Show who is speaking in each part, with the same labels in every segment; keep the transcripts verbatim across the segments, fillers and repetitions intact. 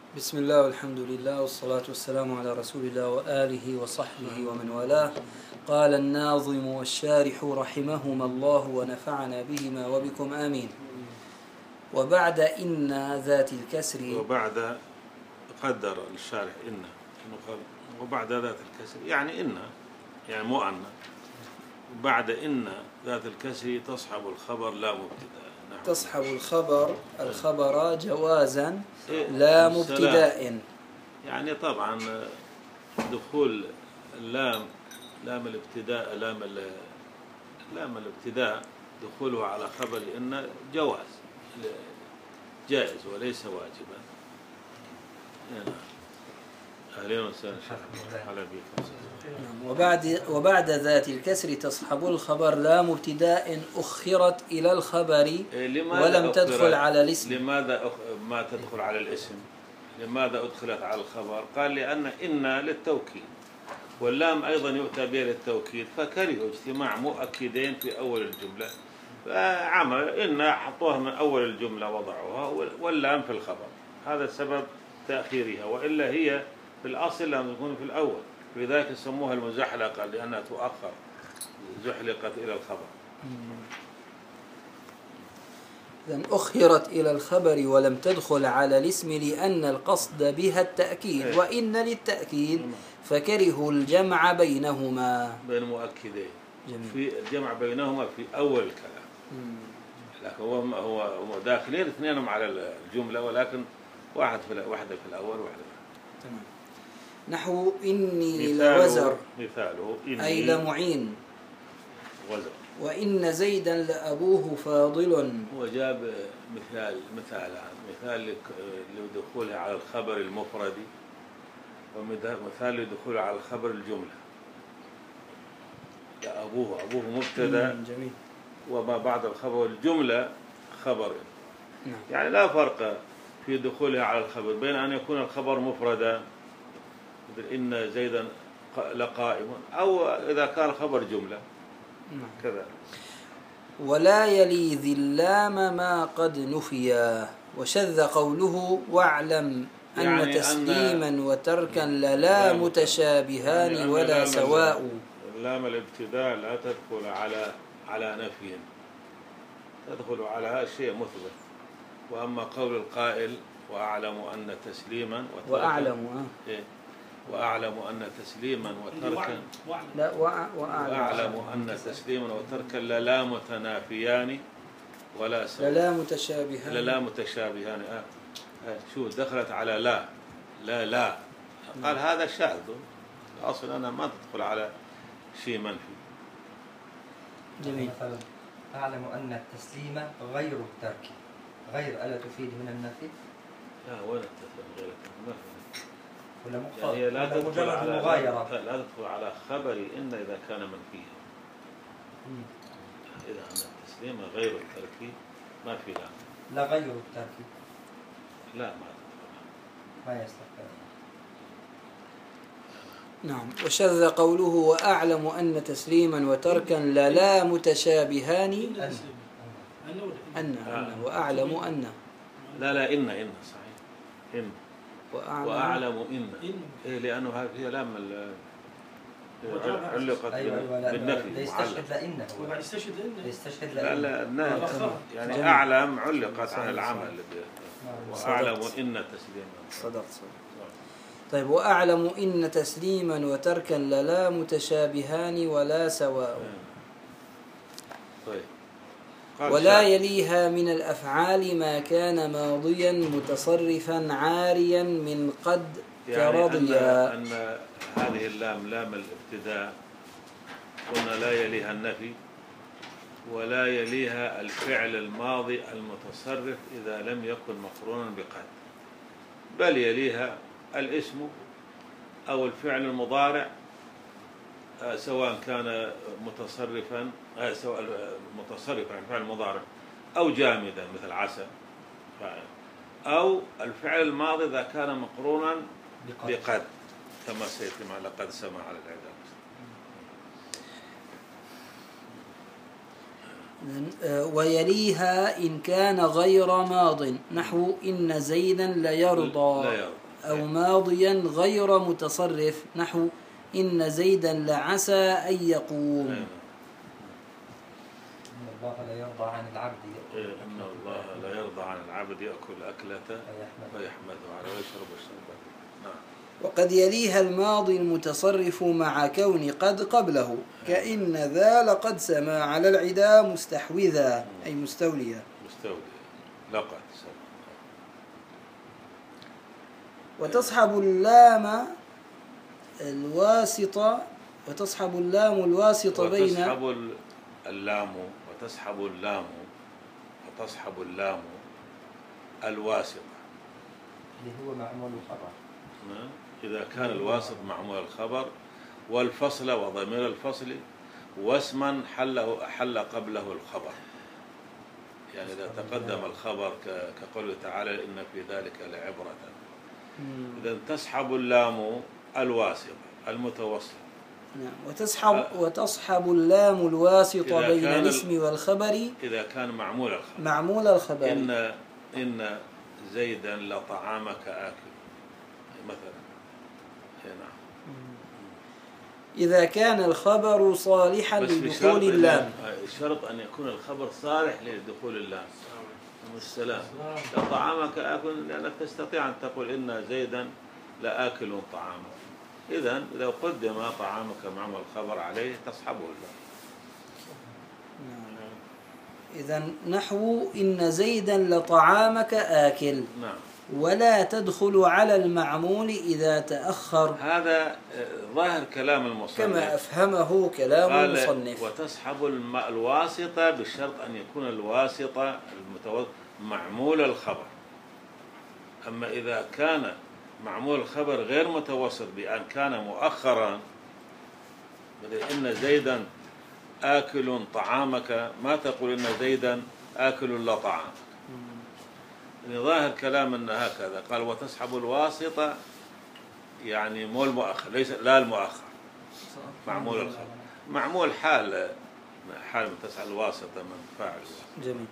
Speaker 1: بسم الله والحمد لله والصلاة والسلام على رسول الله وآله وصحبه ومن والاه. قال الناظم والشارح رحمهما الله ونفعنا بهما وبكم آمين. وبعد إن ذات الكسر،
Speaker 2: وبعد قدر الشارح إن وبعد ذات الكسر يعني إن يعني مو أن بعد إن ذات الكسر تصحب الخبر لا مبتدأ.
Speaker 1: تصحب الخبر الخبر جوازا لا مبتداء.
Speaker 2: يعني طبعا دخول اللام لام الابتداء لام لام الابتداء دخوله على خبر إن جواز جائز وليس واجبا. أهلين وسهلا على بكم.
Speaker 1: وبعد وبعد ذات الكسر تصحب الخبر لا مبتداء أخرت إلى الخبر ولم تدخل على الاسم.
Speaker 2: لماذا أخ... ما تدخل على الاسم؟ لماذا أدخلت على الخبر؟ قال لأن إن للتوكيد واللام أيضا يؤتى بها للتوكيد، فكرهوا اجتماع مؤكدين في أول الجملة فعمل إن حطوها من أول الجملة وضعوها واللام في الخبر. هذا سبب تأخيرها، وإلا هي في الأصل لم تكون في الأول، لذلك يسموها المزحلقة لأنها تؤخر زحلقت إلى الخبر.
Speaker 1: إذن أخرت إلى الخبر ولم تدخل على الاسم لأن القصد بها التأكيد، وإن للتأكيد فكرهوا الجمع بينهما
Speaker 2: بين مؤكدين في الجمع بينهما في أول الكلام. لكن هو هو داخلين اثنينهم على الجملة، ولكن واحد في واحدة في الأول وواحدة في
Speaker 1: تمام. نحو إني لوزر
Speaker 2: مثاله إني
Speaker 1: أي لمعين
Speaker 2: وزر،
Speaker 1: وإن زيدا لأبوه فاضل.
Speaker 2: وجاب مثال مثال مثال لدخوله على الخبر المفرد، ومثال لدخوله على الخبر الجملة. لأبوه أبوه مبتدأ
Speaker 1: جميل،
Speaker 2: وما بعد الخبر الجملة خبر.
Speaker 1: نعم.
Speaker 2: يعني لا فرق في دخوله على الخبر بين أن يكون الخبر مفردا مثل إن زيدا لقائم، أو إذا كان الخبر جملة.
Speaker 1: نعم.
Speaker 2: كذا.
Speaker 1: ولا يلي ذي اللام ما قد نفيا، وشذ قوله واعلم أن يعني تسليما أن وتركا للا متشابهان يعني ولا سواء.
Speaker 2: اللام الابتداء لا تدخل على على نفي، تدخل على شيء مثبت. وأما قول القائل وأعلم أن تسليما وتركا
Speaker 1: وأعلم
Speaker 2: إيه؟ وأعلم أن تسليما وتركا
Speaker 1: لا
Speaker 2: وأعلم أن تسليما وتركا للا متنافيان ولا سواء.
Speaker 1: للا متشابهان
Speaker 2: للا متشابهان آه. آه. شو دخلت على لا لا لا قال هذا شاذ، أصلا أنا ما تدخل على شيء منفي.
Speaker 1: جميل.
Speaker 3: مثلا أعلم أن التسليم غير الترك، غير ألا تفيد من النفي؟
Speaker 2: لا ولا تفيد غير الترك
Speaker 3: ولا
Speaker 2: يعني لا تدخل على
Speaker 3: مغايرة.
Speaker 2: لا تدخل على خبر إن إذا كان منفيا. إذا أن التسليم غير الترك ما في لا.
Speaker 3: لا غير الترك.
Speaker 2: لا ما تدخل.
Speaker 3: ما يستقبل.
Speaker 1: نعم. وشذ قوله وأعلم أن تسليما وتركا للا متشابهان. أن أن وأعلم أن
Speaker 2: لا لا إن إن صحيح إن وأعلم, وأعلم إن إيه لأنه هذه لام علقت بالنفي.
Speaker 3: يستشهد لإنه
Speaker 4: يستشهد لإنه
Speaker 3: يستشهد
Speaker 2: لا
Speaker 3: لإنه
Speaker 2: لا يعني جميل. أعلم علقت عن العمل. وأعلم إن تسليما.
Speaker 1: صدق صدق. طيب وأعلم إن تسليما وتركا للا متشابهان ولا سواء.
Speaker 2: طيب.
Speaker 1: ولا يليها من الأفعال ما كان ماضيا متصرفا عاريا من قد
Speaker 2: يعني
Speaker 1: كرضيا.
Speaker 2: أن, أن هذه اللام لام الابتداء قلنا لا يليها النفي ولا يليها الفعل الماضي المتصرف إذا لم يكن مقرونا بقد، بل يليها الاسم أو الفعل المضارع سواء كان متصرفا سواء متصرفا عن فعل مضارع أو جامدا مثل عسى، أو الفعل الماضي إذا كان مقرونا بقد كما سيتم على قد سمع على الإعداد.
Speaker 1: ويليها إن كان غير ماض نحو إن زيدا ليرضى،
Speaker 2: لا يرضى.
Speaker 1: أو ماضيا غير متصرف نحو إن زيدا لعسى أن يقوم.
Speaker 3: إن الله لا يرضى عن العبد
Speaker 2: إيه، إن الله لا يرضى عن العبد يأكل أكلة ويحمده على ويشرب الشربة. نعم.
Speaker 1: وقد يليها الماضي المتصرف مع كون قد قبله، كإن ذا لقد سما على العدا مستحوذا أي مستوليا.
Speaker 2: مستوليا لقد سما.
Speaker 1: وتصحب اللام الواسطة وتصحب اللام الواسطة بين
Speaker 2: وتصحب اللام وتصحب اللام وتصحب اللام الواسطة
Speaker 3: اللي هو معمول الخبر.
Speaker 2: إذا كان الواسط معمول الخبر والفصل وضمير الفصل واسما حله حل قبله الخبر، يعني إذا تقدم الخبر كقوله تعالى إن في ذلك لعبرة. إذا تسحب اللام الواسطة المتوسط.
Speaker 1: نعم. وتسحب وتصحب اللام الواسطة بين الاسم والخبر
Speaker 2: إذا كان معمول الخبر
Speaker 1: معمول الخبر
Speaker 2: إن إن زيدا لطعامك آكل مثلا. نعم.
Speaker 1: إذا كان الخبر صالحا لدخول اللام.
Speaker 2: الشرط أن يكون الخبر صالح لدخول اللام. السلام. لطعامك آكل لأنك تستطيع أن تقول إن زيدا لآكل طعامك. إذن لو قدم طعامك معمول الخبر عليه تصحبه اللام.
Speaker 1: إذن نحو إن زيدا لطعامك آكل.
Speaker 2: نعم.
Speaker 1: ولا تدخل على المعمول إذا تأخر.
Speaker 2: هذا ظاهر كلام المصنف
Speaker 1: كما أفهمه كلام المصنف.
Speaker 2: وتسحب الواسطة بالشرط أن يكون الواسطة المتوسط معمول الخبر. أما إذا كان معمول الخبر غير متوسط بأن كان مؤخرا، إن زيدا آكل طعامك ما تقول إن زيدا آكل لا طعامك. يعني ظاهر كلام أن هكذا قال وتسحب الواسطة، يعني مو المؤخر، ليس لا المؤخر معمول الخبر، معمول حال حال من تسحب الواسطة من فاعل.
Speaker 1: جميل.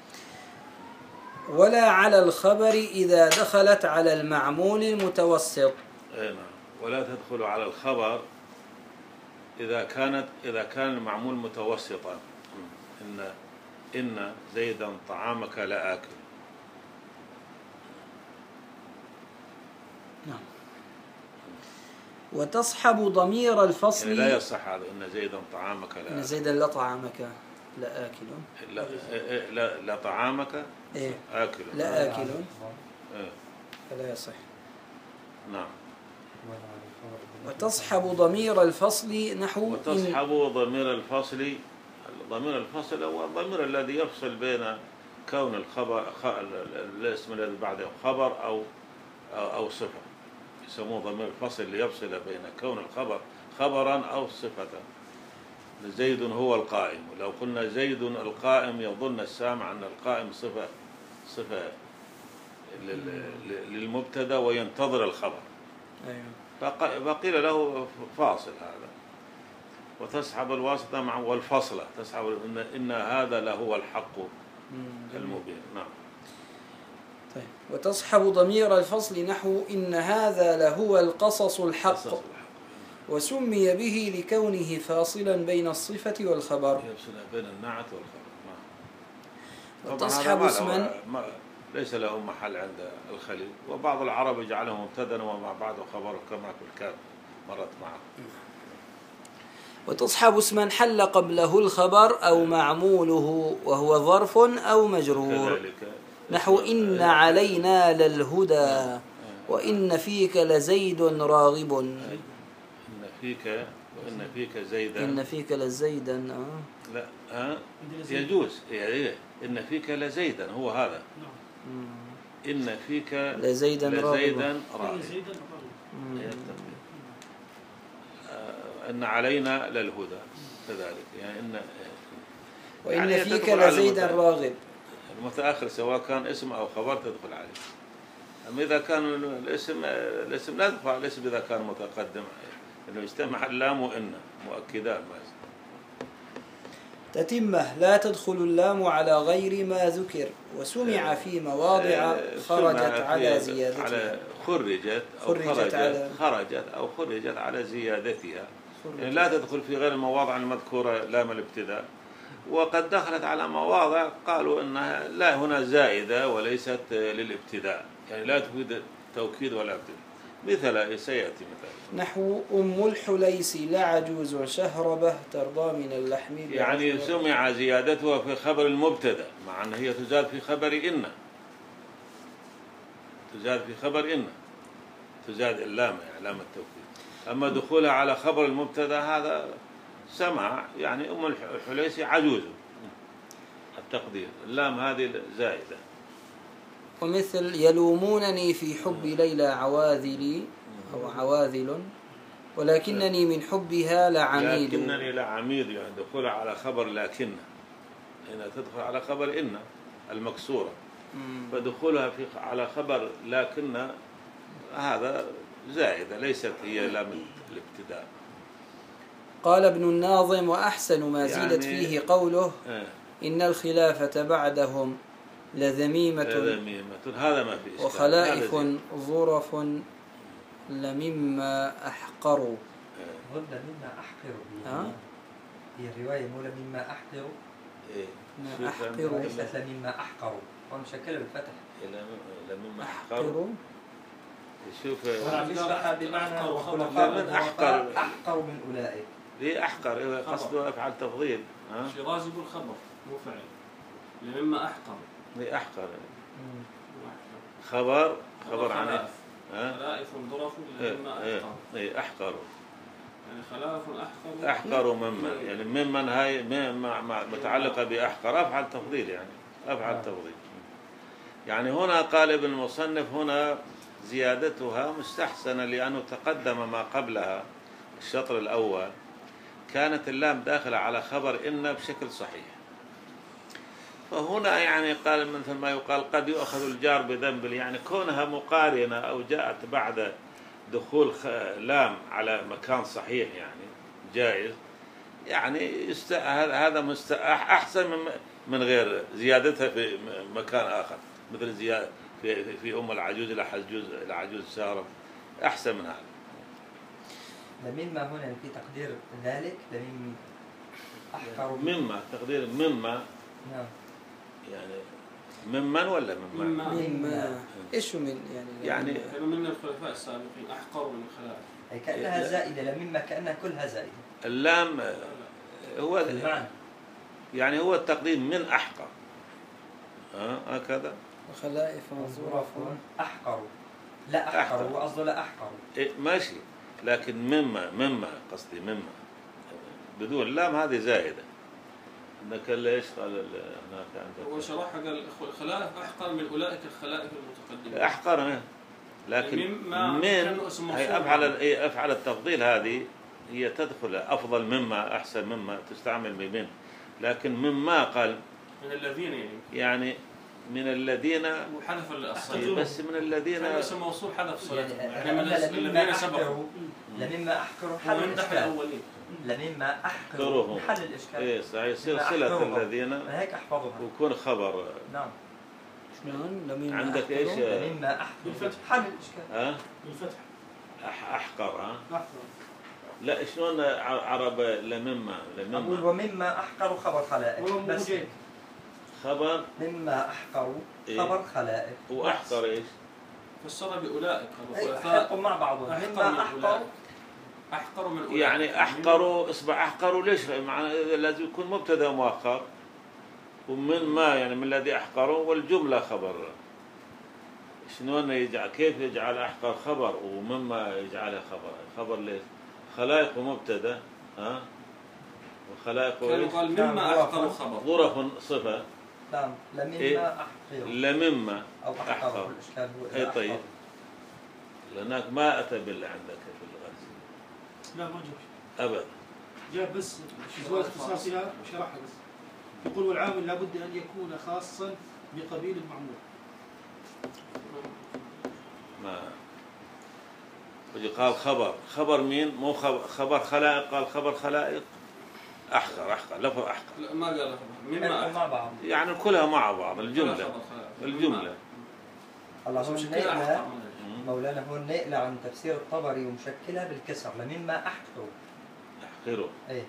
Speaker 1: ولا على الخبر إذا دخلت على المعمول المتوسط.
Speaker 2: اي نعم. ولا تدخل على الخبر إذا كانت إذا كان المعمول متوسطا. إن إن زيدا طعامك لا آكل.
Speaker 1: نعم. وتصحب ضمير الفصل.
Speaker 2: يعني لا يصح هذا إن زيدا طعامك لا آكل.
Speaker 1: إن زيدا لا طعامك لا آكل.
Speaker 2: لا لا, لا طعامك
Speaker 1: إيه؟
Speaker 2: آكل.
Speaker 1: لا آكل.
Speaker 2: إيه؟
Speaker 1: فلا يصح.
Speaker 2: نعم.
Speaker 1: وتصحب ضمير الفصل نحو
Speaker 2: وتصحب ضمير الفصل. ضمير الفصل هو الضمير الذي يفصل بين كون الخبر الاسم الذي بعده خبر أو أو صفة، يسموه ضمير الفصل اللي يفصل بين كون الخبر خبرا أو صفة. زيد هو القائم، ولو قلنا زيد القائم يظن السامع أن القائم صفة صفة للمبتدا وينتظر الخبر. فقيل له فاصل هذا. وتسحب الواسطة مع والفصلة تسحب إن, إن هذا لهو الحق المبين. نعم.
Speaker 1: طيب. وتصحب ضمير الفصل نحو إن هذا لهو القصص الحق، وسمي به لكونه فاصلا بين الصفة والخبر.
Speaker 2: يفصل بين النعت والخبر. نعم.
Speaker 1: وتصحب اسما
Speaker 2: ليس له محل عند الخليل، وبعض العرب يجعله مبتدا وما بعده خبره كما في الكتاب مرت معه.
Speaker 1: وتصحب اسما حل قبله الخبر أو معموله وهو ظرف أو مجرور نحو إن علينا للهدى وإن فيك لزيد راغب.
Speaker 2: إن فيك وإن فيك زيدا.
Speaker 1: إن فيك لزيدا. آه.
Speaker 2: لا آه. يجوز يعني إن فيك لزيدا هو هذا. إن فيك
Speaker 1: لزيدا
Speaker 2: لزيدا راغب. إن علينا للهدى كذلك، يعني إن
Speaker 1: وإن
Speaker 2: يعني
Speaker 1: فيك لزيدا راغب.
Speaker 2: المتأخر سواء كان اسم أو خبر تدخل عليه. أما إذا كان الاسم الاسم لا تدخل على الاسم إذا كان متقدم، إنه يجتمع اللام وإن مؤكدان.
Speaker 1: تتمة لا تدخل اللام على غير ما ذكر وسمع في مواضع خرجت على زيادتها
Speaker 2: على خرجت أو
Speaker 1: خرجت
Speaker 2: خرجت,
Speaker 1: على
Speaker 2: خرجت أو خرجت على زيادتها،
Speaker 1: خرجت.
Speaker 2: يعني لا تدخل في غير المواضع المذكورة لام الابتداء. وقد دخلت على مواضع قالوا أنها لا هنا زائدة وليست للابتداء، يعني لا تفيد توكيد ولا ابتداء. مثل سيأتي مثلا
Speaker 1: نحو أم الحليس لا عجوز شهربه ترضى من اللحم،
Speaker 2: يعني سمع زيادتها في خبر المبتدأ، مع أن هي تزاد في خبر إن، تزاد في خبر إن، تزاد اللام إعلام التوكيد. أما دخولها على خبر المبتدأ هذا سمع، يعني أم الحليس عجوز، التقدير اللام هذه زائدة.
Speaker 1: ومثل يلومونني في حب ليلى عواذلي أو عواذل ولكنني من حبها لعميد.
Speaker 2: لكنني لعميد، يعني دخولها على خبر لكن، هنا تدخل على خبر إن المكسورة، فدخولها في على خبر لكن هذا زائدة ليست هي لام الابتداء.
Speaker 1: قال ابن الناظم وأحسن ما زيدت
Speaker 2: يعني
Speaker 1: فيه قوله
Speaker 2: آه
Speaker 1: إن الخلافة بعدهم لذميمة
Speaker 2: لذميمة، هذا ما في إشكال.
Speaker 1: وخلائف ظرف لمما أحقروا.
Speaker 3: قلنا مما أحقروا،
Speaker 1: ها؟
Speaker 3: هي الرواية مو لمما أحقروا،
Speaker 2: إيه.
Speaker 1: ما أحقروا
Speaker 3: ليست لمما أحقروا، هم شكلوا بالفتح
Speaker 2: لمما أحقروا. شوف
Speaker 3: يشرح بمعنى
Speaker 2: من أحقر
Speaker 3: أحقر من أولئك.
Speaker 2: ليه أحقر؟ قصده أفعل تفضيل. ها؟
Speaker 4: شيرازي يقول خبر مو فعل، لمما أحقر.
Speaker 2: ليه أحقر؟ خبر خبر عن
Speaker 4: خلائف ظرف لمما أحقر.
Speaker 2: إيه أحقروا.
Speaker 4: يعني خلائف أحقروا.
Speaker 2: أحقروا ممن، يعني ممن هاي مما متعلقة بأحقر، أفعل تفضيل، يعني أفعل تفضيل. يعني هنا قال ابن المصنف هنا زيادتها مستحسنة، لأنه تقدم ما قبلها الشطر الأول كانت اللام داخلة على خبر إن بشكل صحيح، فهنا يعني قال مثل ما يقال قد يؤخذ الجار بذنب، يعني كونها مقارنة أو جاءت بعد دخول لام على مكان صحيح يعني جائز، يعني يست... هذا مست... أحسن من من غير زيادتها في مكان آخر، مثل زيادة في في أم العجوز إلى عجوز إلى عجوز سارة، أحسن من هذا.
Speaker 3: لمما هنا في تقدير ذلك لمن أحقر
Speaker 2: مما تقدير مما
Speaker 3: نعم،
Speaker 2: يعني ممن ولا مما
Speaker 4: مما
Speaker 1: مما إيش من يعني
Speaker 2: يعني
Speaker 4: من الخلفاء السابقين أحقروا من الخلائف،
Speaker 3: أي كأنها زائدة، لمما كأنها كلها زائدة.
Speaker 2: اللام هو
Speaker 3: المعنى
Speaker 2: يعني هو التقدير من أحقر، ها هكذا.
Speaker 1: وخلائف ظرف
Speaker 3: أحقروا، لا أحقروا، هو قصده لا أحقروا.
Speaker 2: إيه ماشي، لكن مما مما قصدي مما بدون اللام هذه زائدة. انك ليش قال هناك عندك
Speaker 4: هو شرح قال الخلائف أحقر من أولئك الخلائف المتقدمين.
Speaker 2: أحقر، لكن من هي أفعل إيه أفعل التفضيل هذه هي تدخل أفضل مما أحسن مما تستعمل بمن، لكن مما قال
Speaker 4: من الذين يعني
Speaker 2: يعني من الذين
Speaker 4: وحذف الصيغة،
Speaker 2: بس من الذين
Speaker 4: اسم موصول حذف صيغة،
Speaker 3: يعني
Speaker 4: من الذين سبقوا
Speaker 3: لمما أحقروا حل الإشكال،
Speaker 4: الأولين
Speaker 3: لمما أحقروا حل الإشكال.
Speaker 2: إيه صحيح، سلسلة الذين
Speaker 3: هيك أحفظها
Speaker 2: ويكون خبر.
Speaker 3: نعم.
Speaker 1: شلون لمما
Speaker 2: عندك إيش؟
Speaker 3: لمما أحقروا حل الإشكال.
Speaker 2: ها؟
Speaker 4: بالفتح.
Speaker 2: أح أحقر ها؟
Speaker 4: أحقر.
Speaker 2: لا شلون عرب لمما لمما
Speaker 3: أقول ومما أحقروا خبر خلائق بس
Speaker 2: خبر
Speaker 3: مما أحقروا خبر خلائق.
Speaker 2: وأحقر إيش؟
Speaker 4: فسر بأولئك
Speaker 3: الخلفاء مع بعضهم. مما أحقروا
Speaker 4: أحقروا من أولئك،
Speaker 2: يعني أحقروا إصبع أحقروا ليش؟ معنى لازم يكون مبتدأ مؤخر، ومن ما يعني من الذي أحقروا والجملة خبر. شلون يجعل كيف يجعل أحقر خبر ومما يجعلها خبر؟ خبر ليش؟ خلائق ومبتدأ ها؟ وخلائق
Speaker 4: كانوا قال مما أحقروا خبر.
Speaker 2: ظرف صفة.
Speaker 3: نعم لمما إيه؟ أحقروا
Speaker 2: لمما
Speaker 3: أو أحقروا. الإشكال هو
Speaker 2: أي طيب. لأنك ما أتى بالله عندك في اللغة.
Speaker 5: لا ما جاب
Speaker 2: أبدا.
Speaker 5: جاب بس شوية اختصاصها وشرحها بس. يقول والعامل لابد أن يكون خاصا بقبيل المعمول.
Speaker 2: ما وجي قال خبر خبر مين؟ مو خبر خلائق، قال خبر خلائق أحقر أحقر لفظ أحقر.
Speaker 4: لا ما قال مما
Speaker 3: يحكوا مع بعض.
Speaker 2: يعني كلها مع بعض الجملة الجملة.
Speaker 3: الله هون نقلة مولانا هون نقلة عن تفسير الطبري ومشكلها بالكسر لمما أحقروا.
Speaker 2: أحقروا.
Speaker 3: إيه.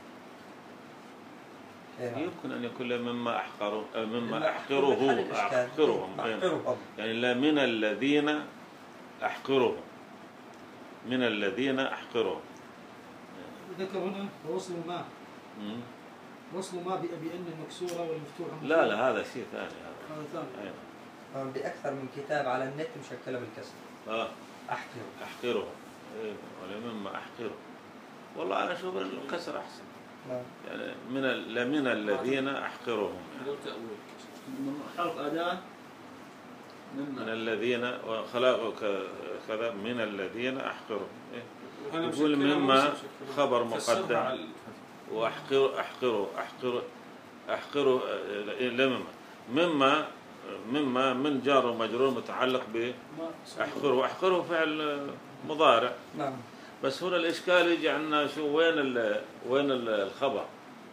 Speaker 2: يمكن أن يكون مما أحقروا مما أحقره أحقرهم يعني لا من الذين أحقرهم من الذين أحقرهم.
Speaker 5: ذكر هنا وصل ما وصل ما بأن المكسورة والمفتوحة.
Speaker 2: لا لا هذا شيء ثاني
Speaker 5: هذا هذا ثاني.
Speaker 3: هون بأكثر من كتاب على النت مشكلة بالكسر.
Speaker 2: آه
Speaker 3: أحقروا.
Speaker 2: أحقرهم إيه ولا مما أحقرهم. والله أنا أشوف الكسر أحسن. يعني من لمن الذين أحقرهم
Speaker 4: يعني. حرف أداة
Speaker 2: من الذين وخلقوا كذا من الذين أحقرهم. إيه؟ يقول مما خبر مقدم وأحقروا أحقروا أحقروا أحقروا لمما مما مما من جار ومجرور متعلق بأحقروا أحقروا فعل مضارع.
Speaker 3: نعم.
Speaker 2: بس هنا الإشكال يجي عندنا شو وين ال وين ال الخبر؟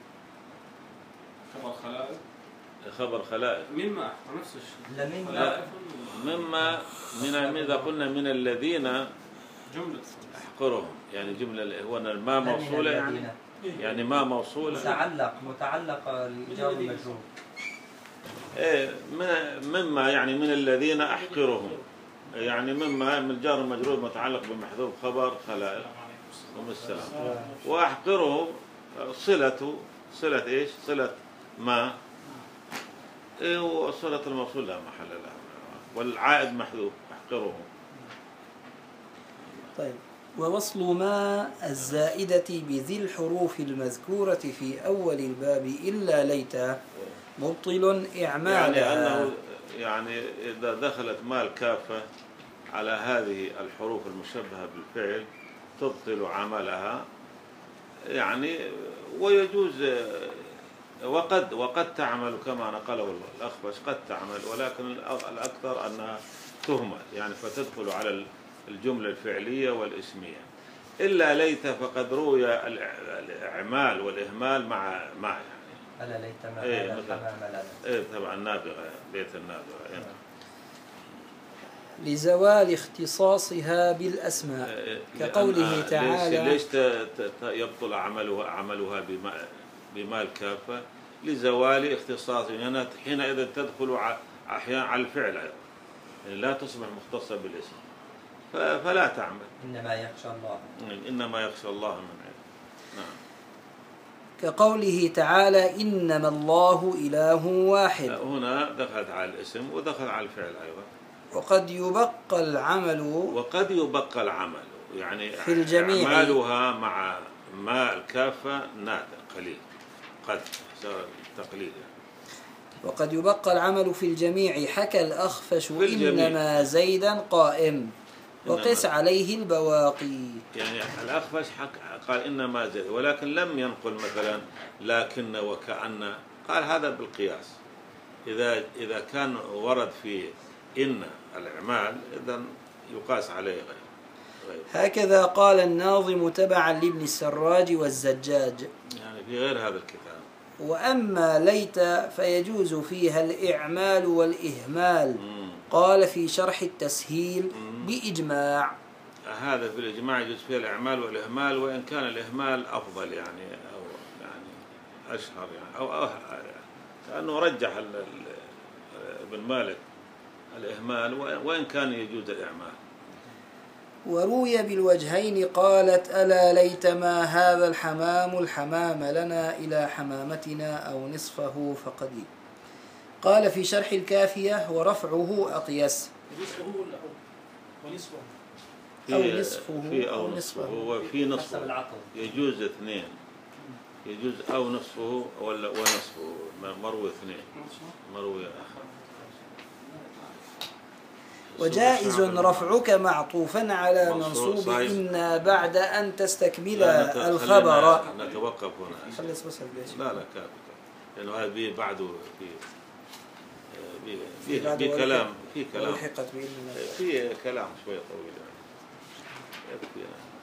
Speaker 4: خبر خلائق.
Speaker 2: خبر خلائق.
Speaker 4: مما نفس الشيء.
Speaker 3: لمما.
Speaker 2: مما من إذا قلنا من الذين
Speaker 4: جملة
Speaker 2: أحقرهم يعني جملة هو ما موصولة يعني يعني ما موصولة.
Speaker 3: متعلق متعلق الجار والمجرور.
Speaker 2: إيه مما يعني من الذين أحقرهم يعني مما من الجار والمجرور متعلق بمحذوف خبر خلائق السلام. وأحقره صلة صلة إيش؟ صلة ما إيه وصلة الموصول لا محل لها والعائد محذوف أحقره.
Speaker 1: طيب ووصل ما الزائدة بذي الحروف المذكورة في أول الباب إلا ليت مبطل إعمالها.
Speaker 2: يعني أنه يعني إذا دخلت ما الكافة على هذه الحروف المشبهة بالفعل تبطل عملها يعني ويجوز وقد وقد تعمل كما نقله الأخفش قد تعمل ولكن الأكثر أنها تهمل يعني فتدخل على الجملة الفعلية والاسمية. إلا ليت فقد روي الإعمال والإهمال مع مع يعني
Speaker 3: ألا ليت ما
Speaker 2: إيه
Speaker 3: هذا الحمام لنا.
Speaker 2: إيه طبعا النابغة ليت النابغة يعني.
Speaker 1: لزوال اختصاصها بالأسماء كقوله تعالى
Speaker 2: ليش يبطل عملها عملها بما الكافة لزوال اختصاصها يعني حينئذ تدخل أحيانا على الفعل أيضا يعني لا تصبح مختصة بالاسم فلا تعمل.
Speaker 3: إنما يخشى الله
Speaker 2: إنما يخشى الله من عباده. نعم.
Speaker 1: كقوله تعالى إنما الله إله واحد.
Speaker 2: هنا دخلت على الاسم ودخل على الفعل أيضا.
Speaker 1: وقد يبقى العمل
Speaker 2: وقد يبقى العمل يعني
Speaker 1: في الجميع
Speaker 2: أعمالها مع ما الكافة نادر قليل قد تقليل يعني.
Speaker 1: وقد يبقى العمل في الجميع حكى الأخفش إنما زيدا قائم وقس عليه البواقي.
Speaker 2: يعني الأخفش قال إنما زيد ولكن لم ينقل مثلا لكن وكأن قال هذا بالقياس إذا إذا كان ورد فيه إن الإعمال إذن يقاس عليه غير. غير
Speaker 1: هكذا قال الناظم تبعا لابن السراج والزجاج
Speaker 2: يعني في غير هذا الكتاب.
Speaker 1: وأما ليت فيجوز فيها الإعمال والإهمال
Speaker 2: مم.
Speaker 1: قال في شرح التسهيل مم. بإجماع.
Speaker 2: هذا في الإجماع يجوز فيها الإعمال والإهمال وإن كان الإهمال أفضل يعني أو يعني أشهر يعني أو أو كأنه رجح ابن مالك الإهمال وإن كان يجوز الإعمال.
Speaker 1: وروي بالوجهين قالت ألا ليت ما هذا الحمام الحمام لنا إلى حمامتنا أو نصفه فقدي. قال في شرح الكافية ورفعه أقيس
Speaker 5: نصفه ولا ونصفه
Speaker 1: أو نصفه
Speaker 2: في أو نصفه وفي نصفه يجوز اثنين يجوز أو نصفه ولا ونصفه مروي اثنين مروي آخر.
Speaker 1: وجائز رفعك معطوفا على منصوب إن بعد أن تستكمل الخبر.
Speaker 2: نتوقف هنا.
Speaker 1: خلص بس
Speaker 2: لا لا كافي لأنه هذا بي بعده في في في كلام في كلام
Speaker 1: في
Speaker 2: في كلام شوية طويل يعني.